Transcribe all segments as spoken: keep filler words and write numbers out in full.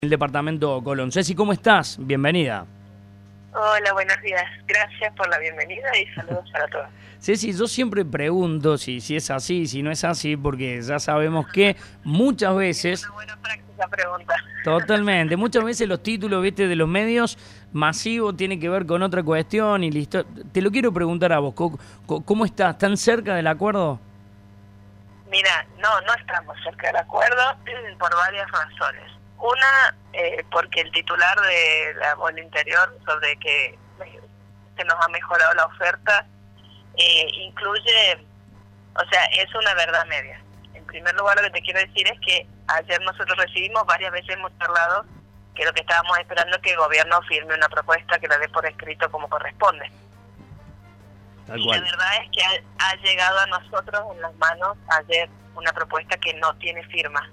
El departamento Colón. Ceci, ¿cómo estás? Bienvenida. Hola, buenos días. Gracias por la bienvenida y saludos para todos. Ceci, yo siempre pregunto si, si es así, si no es así, porque ya sabemos que muchas veces... Es una buena práctica pregunta. Totalmente. Muchas veces los títulos, viste, de los medios masivos tienen que ver con otra cuestión y listo. Te lo quiero preguntar a vos. ¿Cómo, cómo estás? ¿Tan cerca del acuerdo? Mira, no, no estamos cerca del acuerdo por varias razones. Una, eh, porque el titular de la Bola Interior sobre que se nos ha mejorado la oferta eh, incluye, o sea, es una verdad media. En primer lugar, lo que te quiero decir es que ayer nosotros recibimos, varias veces hemos charlado, que lo que estábamos esperando es que el gobierno firme una propuesta que la dé por escrito como corresponde. Tal y cual. la verdad es que ha, ha llegado a nosotros en las manos ayer una propuesta que no tiene firma.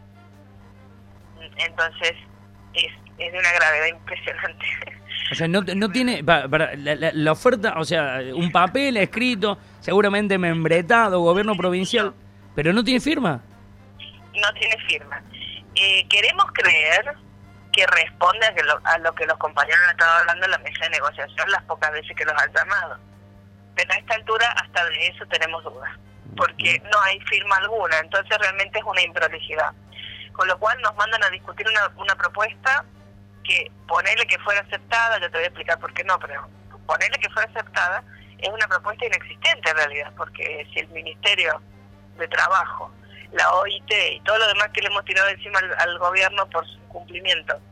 Entonces es, es de una gravedad impresionante. O sea, no, no tiene... Para, para, la, la, la oferta, o sea, un papel escrito, seguramente membretado, gobierno provincial, pero no tiene firma. No tiene firma. Eh, queremos creer que responde a, que lo, a lo que los compañeros han estado hablando en la mesa de negociación las pocas veces que los han llamado. Pero a esta altura hasta de eso tenemos dudas, porque no hay firma alguna, entonces realmente es una improlijidad. Con lo cual nos mandan a discutir una, una propuesta que, ponerle que fuera aceptada, yo te voy a explicar por qué no, pero ponerle que fuera aceptada es una propuesta inexistente en realidad, porque si el Ministerio de Trabajo, la O I T y todo lo demás que le hemos tirado encima al, al gobierno por su incumplimiento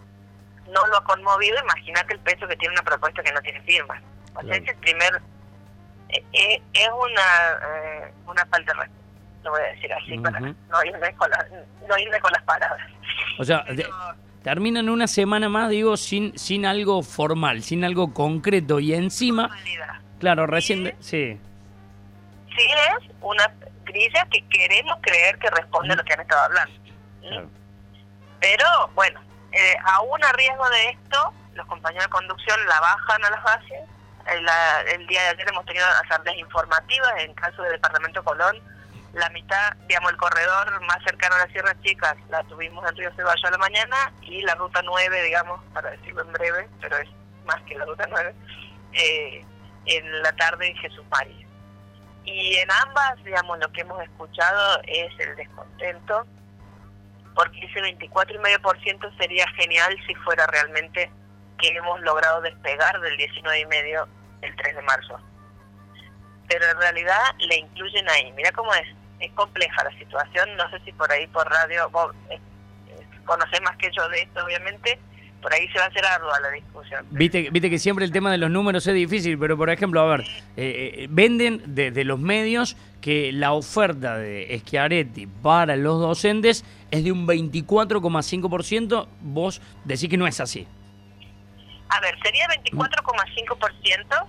no lo ha conmovido, imagínate el peso que tiene una propuesta que no tiene firma. O sea, es el primer... Eh, es una, eh, una falta de respeto. Lo voy a decir así, uh-huh. para no irme con, la, no irme con las palabras. O sea, Pero... de, terminan una semana más, digo, sin sin algo formal, sin algo concreto y encima... Formalidad. Claro, recién... De, sí. Sí es una grilla que queremos creer que responde a lo que han estado hablando. Claro. Pero, bueno, eh, aún a riesgo de esto, los compañeros de conducción la bajan a las bases. El, el día de ayer hemos tenido asambleas informativas, en caso del departamento Colón, la mitad, digamos, el corredor más cercano a las Sierras Chicas la tuvimos en Río Ceballos a la mañana, y la ruta nueve, digamos, para decirlo en breve, pero es más que la ruta nueve, eh, en la tarde en Jesús María. Y en ambas, digamos, lo que hemos escuchado es el descontento, porque ese veinticuatro coma cinco por ciento sería genial si fuera realmente que hemos logrado despegar del diecinueve coma cinco el tres de marzo. Pero en realidad le incluyen ahí. Mira cómo es. Es compleja la situación, no sé si por ahí por radio, vos eh, eh, conocés más que yo de esto obviamente, por ahí se va a hacer ardua la discusión. Viste, viste que siempre el tema de los números es difícil, pero por ejemplo, a ver, eh, eh, venden desde los medios que la oferta de Schiaretti para los docentes es de un veinticuatro coma cinco por ciento, vos decís que no es así. A ver, sería veinticuatro coma cinco por ciento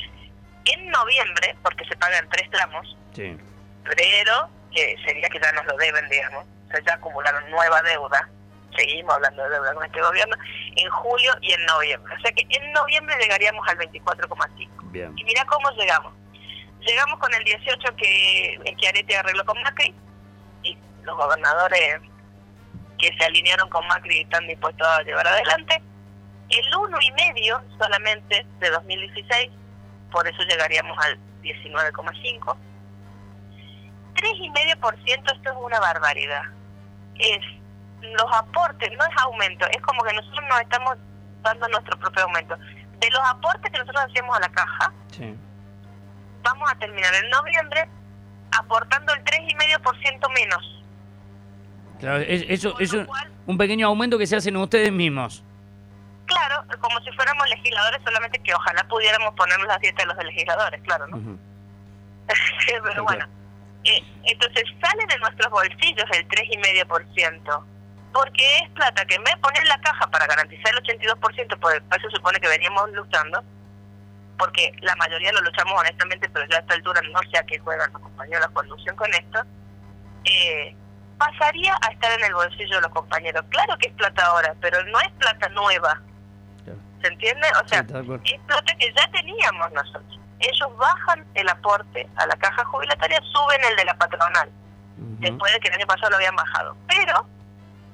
en noviembre, porque se pagan tres tramos. Sí. Pero que sería que ya nos lo deben, digamos, o sea, ya acumularon nueva deuda, seguimos hablando de deuda con este gobierno, en julio y en noviembre, o sea que en noviembre llegaríamos al veinticuatro coma cinco. Bien. Y mira cómo llegamos. Llegamos con el dieciocho que Schiaretti arregló con Macri, y los gobernadores que se alinearon con Macri están dispuestos a llevar adelante, el uno y medio solamente de dos mil dieciséis, por eso llegaríamos al diecinueve coma cinco. tres coma cinco por ciento, esto es una barbaridad. Es los aportes, no es aumento, es como que nosotros nos estamos dando nuestro propio aumento. De los aportes que nosotros hacemos a la caja, sí, vamos a terminar en noviembre aportando el tres coma cinco por ciento menos. Claro, es, eso es un, un pequeño aumento que se hacen ustedes mismos. Claro, como si fuéramos legisladores, solamente que ojalá pudiéramos ponernos la dieta de los legisladores, claro, ¿no? Uh-huh. Sí, pero okay. Bueno. Eh, entonces sale de nuestros bolsillos el tres coma cinco por ciento, porque es plata que en vez de poner en la caja para garantizar el ochenta y dos por ciento, por eso se supone que veníamos luchando, porque la mayoría lo luchamos honestamente, pero ya a esta altura no sé a qué juegan los compañeros de la conducción con esto, eh, pasaría a estar en el bolsillo de los compañeros. Claro que es plata ahora, pero no es plata nueva, ¿se entiende? O sea, sí, es plata que ya teníamos nosotros. Ellos bajan el aporte a la caja jubilataria, suben el de la patronal, uh-huh. después de que el año pasado lo habían bajado. Pero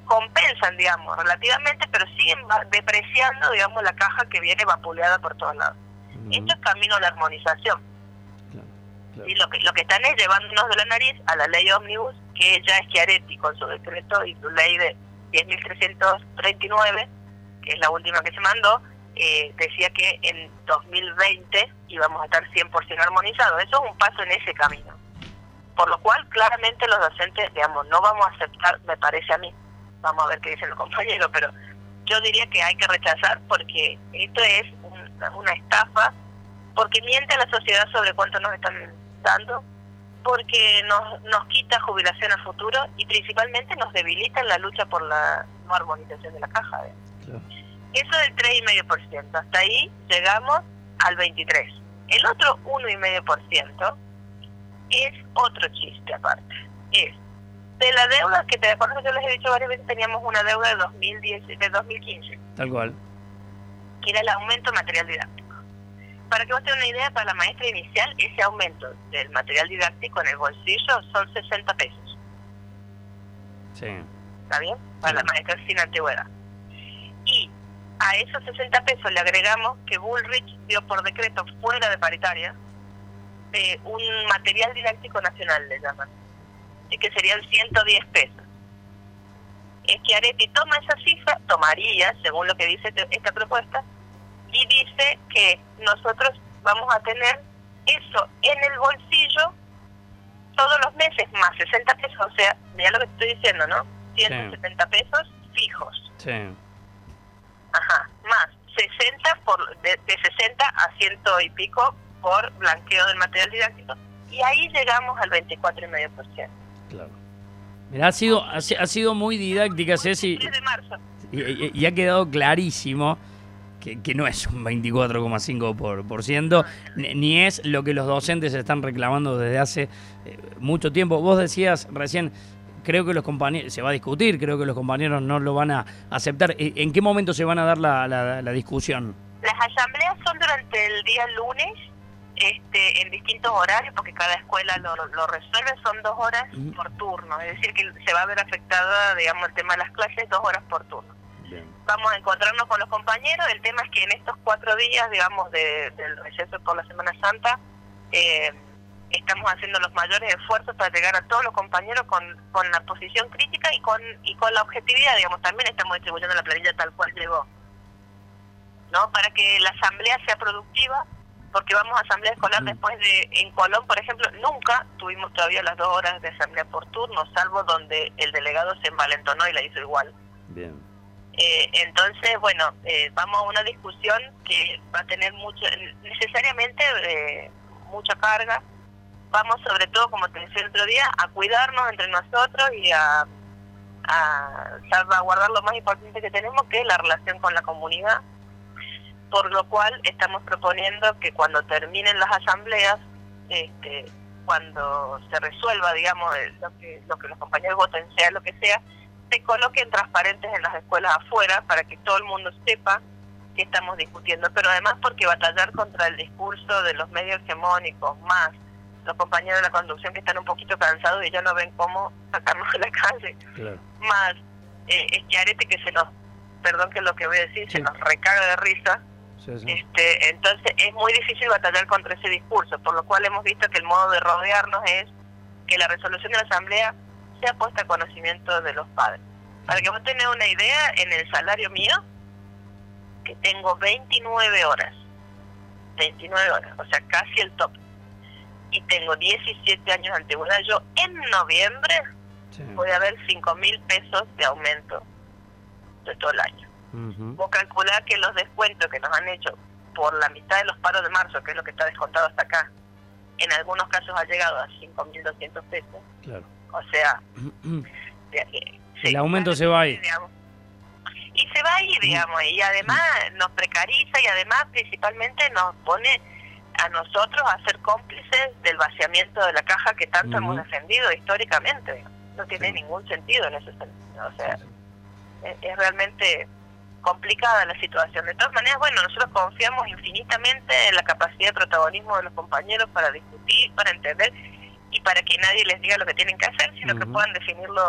compensan, digamos, relativamente, pero siguen depreciando, digamos, la caja que viene vapuleada por todos lados. Uh-huh. Esto es camino a la armonización. Claro, claro. Y lo que lo que están es llevándonos de la nariz a la ley ómnibus, que ya Schiaretti con su decreto y su ley de diez mil trescientos treinta y nueve, que es la última que se mandó, eh, decía que en dos mil veinte íbamos a estar cien por ciento armonizados. Eso es un paso en ese camino. Por lo cual, claramente los docentes, digamos, no vamos a aceptar, me parece a mí, vamos a ver qué dicen los compañeros, pero yo diría que hay que rechazar porque esto es una, una estafa, porque miente a la sociedad sobre cuánto nos están dando, porque nos, nos quita jubilación a futuro y principalmente nos debilita en la lucha por la no armonización de la caja. ¿eh? Claro. Eso del tres coma cinco por ciento, hasta ahí llegamos al veintitrés por ciento. El otro uno coma cinco por ciento es otro chiste aparte. Es de la deuda, que te acuerdas que yo les he dicho varias veces, teníamos una deuda de dos mil diez, de dos mil quince. Tal cual. Que era el aumento de material didáctico. Para que vos tengas una idea, para la maestra inicial, ese aumento del material didáctico en el bolsillo son sesenta pesos. Sí. ¿Está bien? Para sí. La maestra sin antigüedad. Y a esos sesenta pesos le agregamos que Bullrich dio por decreto fuera de paritaria eh, un material didáctico nacional, le llaman. Y que serían ciento diez pesos. Schiaretti toma esa cifra, tomaría, según lo que dice esta propuesta, y dice que nosotros vamos a tener eso en el bolsillo todos los meses, más sesenta pesos, o sea, mira lo que estoy diciendo, ¿no? ciento setenta sí. pesos fijos. Sí. Ajá, más sesenta, por, de, de sesenta a ciento y pico por blanqueo del material didáctico, y ahí llegamos al veinticuatro coma cinco por ciento. Claro. Mira, ha sido, ha, ha sido muy didáctica, Ceci, de marzo. Y, y, y ha quedado clarísimo que, que no es un veinticuatro coma cinco por ciento, ni, ni es lo que los docentes están reclamando desde hace eh, mucho tiempo. Vos decías recién, creo que los compañeros, se va a discutir, creo que los compañeros no lo van a aceptar. ¿En qué momento se van a dar la, la, la discusión? Las asambleas son durante el día lunes, este, en distintos horarios, porque cada escuela lo, lo resuelve, son dos horas mm. por turno, es decir, que se va a ver afectada, digamos, el tema de las clases, dos horas por turno. Bien. Vamos a encontrarnos con los compañeros. El tema es que en estos cuatro días, digamos, de, del receso por la Semana Santa, eh, estamos haciendo los mayores esfuerzos para llegar a todos los compañeros con, con la posición crítica y con y con la objetividad, digamos. También estamos distribuyendo la planilla tal cual llegó, ¿no? Para que la asamblea sea productiva, porque vamos a asamblea escolar mm. después de, en Colón, por ejemplo, nunca tuvimos todavía las dos horas de asamblea por turno, salvo donde el delegado se envalentonó y la hizo igual. Bien. Eh, entonces, bueno, eh, vamos a una discusión que va a tener mucho, necesariamente eh, mucha carga. Vamos sobre todo, como te decía el otro día, a cuidarnos entre nosotros y a, a salvaguardar lo más importante que tenemos, que es la relación con la comunidad. Por lo cual estamos proponiendo que cuando terminen las asambleas, este, cuando se resuelva, digamos, lo que, lo que los compañeros voten, sea lo que sea, se coloquen transparentes en las escuelas afuera para que todo el mundo sepa que estamos discutiendo, pero además porque batallar contra el discurso de los medios hegemónicos, más los compañeros de la conducción que están un poquito cansados y ya no ven cómo sacarnos de la calle, claro. Más eh, Schiaretti que se nos, perdón que es lo que voy a decir, sí. se nos recaga de risa, sí, sí. Este, entonces es muy difícil batallar contra ese discurso, por lo cual hemos visto que el modo de rodearnos es que la resolución de la asamblea sea puesta a conocimiento de los padres. Para que vos tengas una idea, en el salario mío, que tengo veintinueve horas, veintinueve horas, o sea, casi el top, y tengo diecisiete años de antigüedad, yo en noviembre sí. voy a ver cinco mil pesos de aumento de todo el año. Uh-huh. Vos calculás que los descuentos que nos han hecho por la mitad de los paros de marzo, que es lo que está descontado hasta acá, en algunos casos ha llegado a cinco mil doscientos pesos. Claro. O sea, de, de, el aumento se va a ir. Digamos. Y se va a ir, digamos, y además nos precariza y además principalmente nos pone a nosotros a ser cómplices del vaciamiento de la caja que tanto uh-huh. hemos defendido históricamente. Digamos. No tiene sí. ningún sentido en ese sentido. O sea, sí, sí. Es, es realmente complicada la situación. De todas maneras, bueno, nosotros confiamos infinitamente en la capacidad de protagonismo de los compañeros para discutir, para entender y para que nadie les diga lo que tienen que hacer, sino uh-huh. que puedan definirlo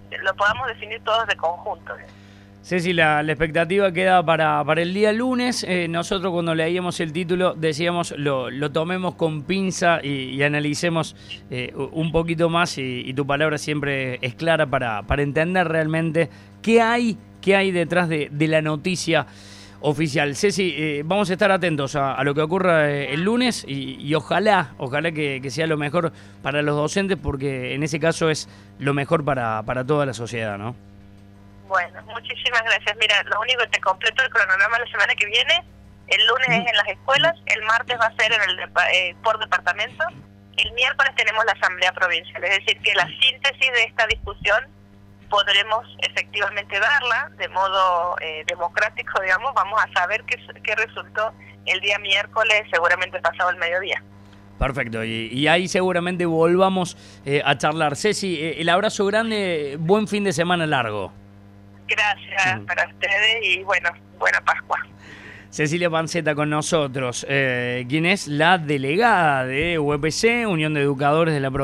lo podamos definir todos de conjunto. Ceci, la, la expectativa queda para, para el día lunes. Eh, nosotros cuando leíamos el título decíamos lo, lo tomemos con pinza y, y analicemos eh, un poquito más y, y tu palabra siempre es clara para, para entender realmente qué hay, qué hay detrás de, de la noticia oficial. Ceci, eh, vamos a estar atentos a, a lo que ocurra eh, el lunes y, y ojalá, ojalá que, que sea lo mejor para los docentes, porque en ese caso es lo mejor para, para toda la sociedad, ¿no? Bueno, muchísimas gracias. Mira, lo único que te completo el cronograma la semana que viene. El lunes es en las escuelas, el martes va a ser en el eh, por departamento, el miércoles tenemos la asamblea provincial. Es decir, que la síntesis de esta discusión podremos efectivamente darla de modo eh, democrático, digamos. Vamos a saber qué, qué resultó el día miércoles, seguramente pasado el mediodía. Perfecto, y, y ahí seguramente volvamos eh, a charlar. Ceci, eh, el abrazo grande, buen fin de semana largo. Gracias para ustedes y bueno, buena Pascua. Cecilia Panceta con nosotros, eh, quien es la delegada de U E P C, Unión de Educadores de la Provincia.